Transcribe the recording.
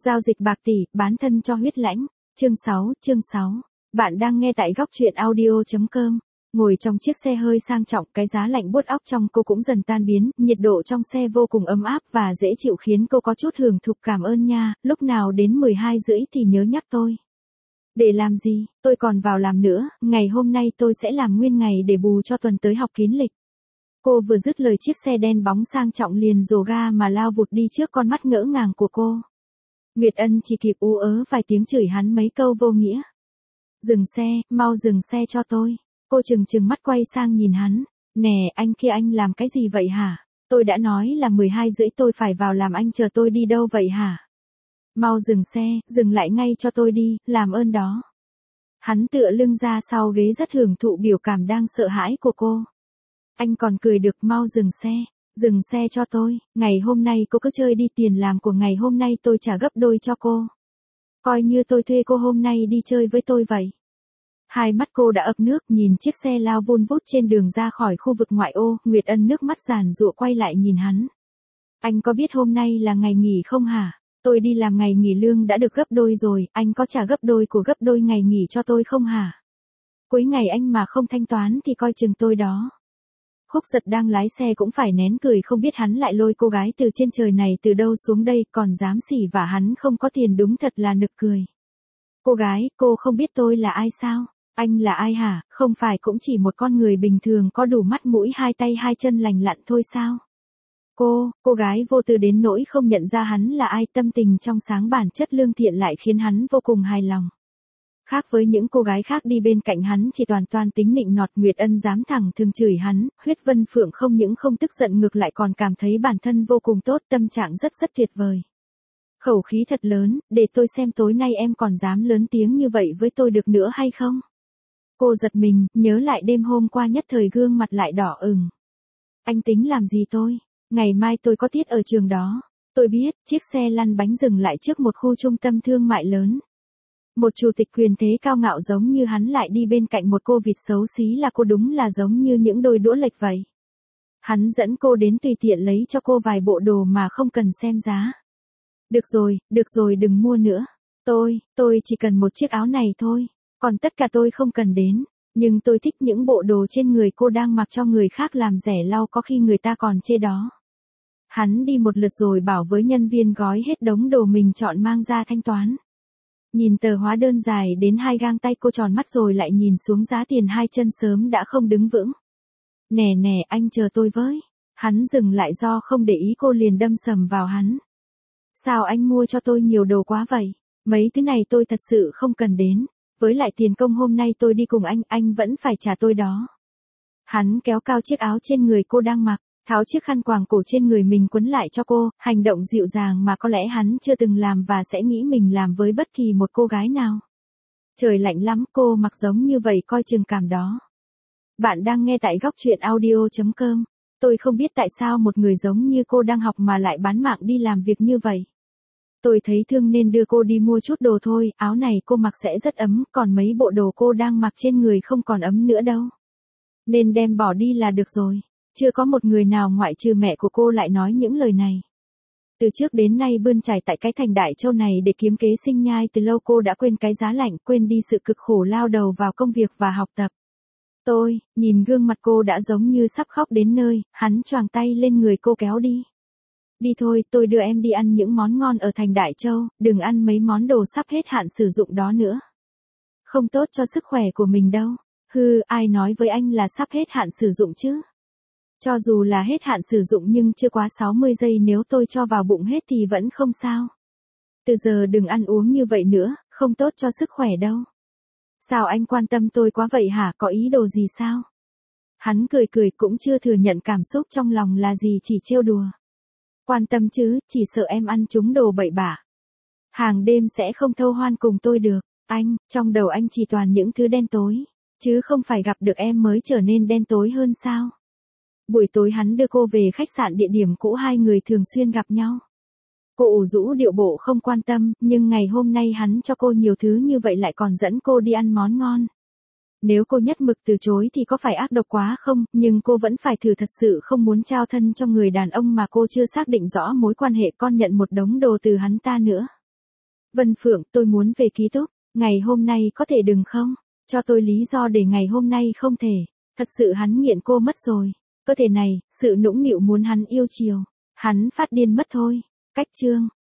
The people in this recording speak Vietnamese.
Giao dịch bạc tỷ, bán thân cho huyết lãnh. Chương 6. Bạn đang nghe tại góc truyện audio.com. Ngồi trong chiếc xe hơi sang trọng, cái giá lạnh buốt óc trong cô cũng dần tan biến, nhiệt độ trong xe vô cùng ấm áp và dễ chịu khiến cô có chút hưởng thụ. Cảm ơn nha, lúc nào đến 12 rưỡi thì nhớ nhắc tôi. Để làm gì, tôi còn vào làm nữa, ngày hôm nay tôi sẽ làm nguyên ngày để bù cho tuần tới học kín lịch. Cô vừa dứt lời chiếc xe đen bóng sang trọng liền rồ ga mà lao vụt đi trước con mắt ngỡ ngàng của cô. Nguyệt Ân chỉ kịp ú ớ vài tiếng chửi hắn mấy câu vô nghĩa. Dừng xe, mau dừng xe cho tôi. Cô trừng mắt quay sang nhìn hắn. Nè, anh kia anh làm cái gì vậy hả? Tôi đã nói là 12 rưỡi tôi phải vào làm, anh chờ tôi đi đâu vậy hả? Mau dừng xe, dừng lại ngay cho tôi đi, làm ơn đó. Hắn tựa lưng ra sau ghế rất hưởng thụ biểu cảm đang sợ hãi của cô. Anh còn cười được, mau dừng xe cho tôi, ngày hôm nay cô cứ chơi đi, tiền làm của ngày hôm nay tôi trả gấp đôi cho cô. Coi như tôi thuê cô hôm nay đi chơi với tôi vậy. Hai mắt cô đã ực nước nhìn chiếc xe lao vun vút trên đường ra khỏi khu vực ngoại ô, Nguyệt Ân nước mắt giàn giụa quay lại nhìn hắn. Anh có biết hôm nay là ngày nghỉ không hả? Tôi đi làm ngày nghỉ lương đã được gấp đôi rồi, anh có trả gấp đôi của gấp đôi ngày nghỉ cho tôi không hả? Cuối ngày anh mà không thanh toán thì coi chừng tôi đó. Khúc Giật đang lái xe cũng phải nén cười, không biết hắn lại lôi cô gái từ trên trời này từ đâu xuống đây, còn dám xỉ vả hắn không có tiền, đúng thật là nực cười. Cô gái, cô không biết tôi là ai sao? Anh là ai hả? Không phải cũng chỉ một con người bình thường có đủ mắt mũi hai tay hai chân lành lặn thôi sao? Cô gái vô tư đến nỗi không nhận ra hắn là ai, tâm tình trong sáng bản chất lương thiện lại khiến hắn vô cùng hài lòng. Khác với những cô gái khác đi bên cạnh hắn chỉ toàn tính nịnh nọt, Nguyệt Ân dám thẳng thừng chửi hắn, Huyết Vân Phượng không những không tức giận ngược lại còn cảm thấy bản thân vô cùng tốt, tâm trạng rất tuyệt vời. Khẩu khí thật lớn, để tôi xem tối nay em còn dám lớn tiếng như vậy với tôi được nữa hay không? Cô giật mình, nhớ lại đêm hôm qua nhất thời gương mặt lại đỏ ửng. Anh tính làm gì tôi? Ngày mai tôi có tiết ở trường đó. Tôi biết, chiếc xe lăn bánh dừng lại trước một khu trung tâm thương mại lớn. Một chủ tịch quyền thế cao ngạo giống như hắn lại đi bên cạnh một cô vịt xấu xí là cô, đúng là giống như những đôi đũa lệch vậy. Hắn dẫn cô đến tùy tiện lấy cho cô vài bộ đồ mà không cần xem giá. Được rồi, đừng mua nữa. Tôi chỉ cần một chiếc áo này thôi, còn tất cả tôi không cần đến. Nhưng tôi thích những bộ đồ trên người cô đang mặc cho người khác làm rẻ lau, có khi người ta còn chê đó. Hắn đi một lượt rồi bảo với nhân viên gói hết đống đồ mình chọn mang ra thanh toán. Nhìn tờ hóa đơn dài đến 2 gang tay, cô tròn mắt rồi lại nhìn xuống giá tiền, hai chân sớm đã không đứng vững. Nè, anh chờ tôi với. Hắn dừng lại do không để ý cô liền đâm sầm vào hắn. Sao anh mua cho tôi nhiều đồ quá vậy? Mấy thứ này tôi thật sự không cần đến. Với lại tiền công hôm nay tôi đi cùng anh vẫn phải trả tôi đó. Hắn kéo cao chiếc áo trên người cô đang mặc, tháo chiếc khăn quàng cổ trên người mình quấn lại cho cô, hành động dịu dàng mà có lẽ hắn chưa từng làm và sẽ nghĩ mình làm với bất kỳ một cô gái nào. Trời lạnh lắm, cô mặc giống như vậy coi chừng cảm đó. Bạn đang nghe tại góc truyện audio.com. Tôi không biết tại sao một người giống như cô đang học mà lại bán mạng đi làm việc như vậy. Tôi thấy thương nên đưa cô đi mua chút đồ thôi, áo này cô mặc sẽ rất ấm, còn mấy bộ đồ cô đang mặc trên người không còn ấm nữa đâu. Nên đem bỏ đi là được rồi. Chưa có một người nào ngoại trừ mẹ của cô lại nói những lời này. Từ trước đến nay bươn chải tại cái thành Đại Châu này để kiếm kế sinh nhai, từ lâu cô đã quên cái giá lạnh, quên đi sự cực khổ lao đầu vào công việc và học tập. Nhìn gương mặt cô đã giống như sắp khóc đến nơi, hắn choàng tay lên người cô kéo đi. Đi thôi, tôi đưa em đi ăn những món ngon ở thành Đại Châu, đừng ăn mấy món đồ sắp hết hạn sử dụng đó nữa. Không tốt cho sức khỏe của mình đâu. Ai nói với anh là sắp hết hạn sử dụng chứ? Cho dù là hết hạn sử dụng nhưng chưa quá 60 giây, nếu tôi cho vào bụng hết thì vẫn không sao. Từ giờ đừng ăn uống như vậy nữa, không tốt cho sức khỏe đâu. Sao anh quan tâm tôi quá vậy hả, có ý đồ gì sao? Hắn cười cũng chưa thừa nhận cảm xúc trong lòng là gì, chỉ trêu đùa. Quan tâm chứ, chỉ sợ em ăn trúng đồ bậy bạ. Hàng đêm sẽ không thâu hoan cùng tôi được. Trong đầu anh chỉ toàn những thứ đen tối. Chứ không phải gặp được em mới trở nên đen tối hơn sao? Buổi tối hắn đưa cô về khách sạn, địa điểm cũ hai người thường xuyên gặp nhau. Cô ủ rũ điệu bộ không quan tâm, nhưng ngày hôm nay hắn cho cô nhiều thứ như vậy lại còn dẫn cô đi ăn món ngon. Nếu cô nhất mực từ chối thì có phải ác độc quá không, nhưng cô vẫn phải thử, thật sự không muốn trao thân cho người đàn ông mà cô chưa xác định rõ mối quan hệ, con nhận một đống đồ từ hắn ta nữa. Vân Phượng, tôi muốn về ký túc, ngày hôm nay có thể đừng không? Cho tôi lý do để ngày hôm nay không thể. Thật sự hắn nghiện cô mất rồi. Cơ thể này, sự nũng nịu muốn hắn yêu chiều. Hắn phát điên mất thôi. Cách chương.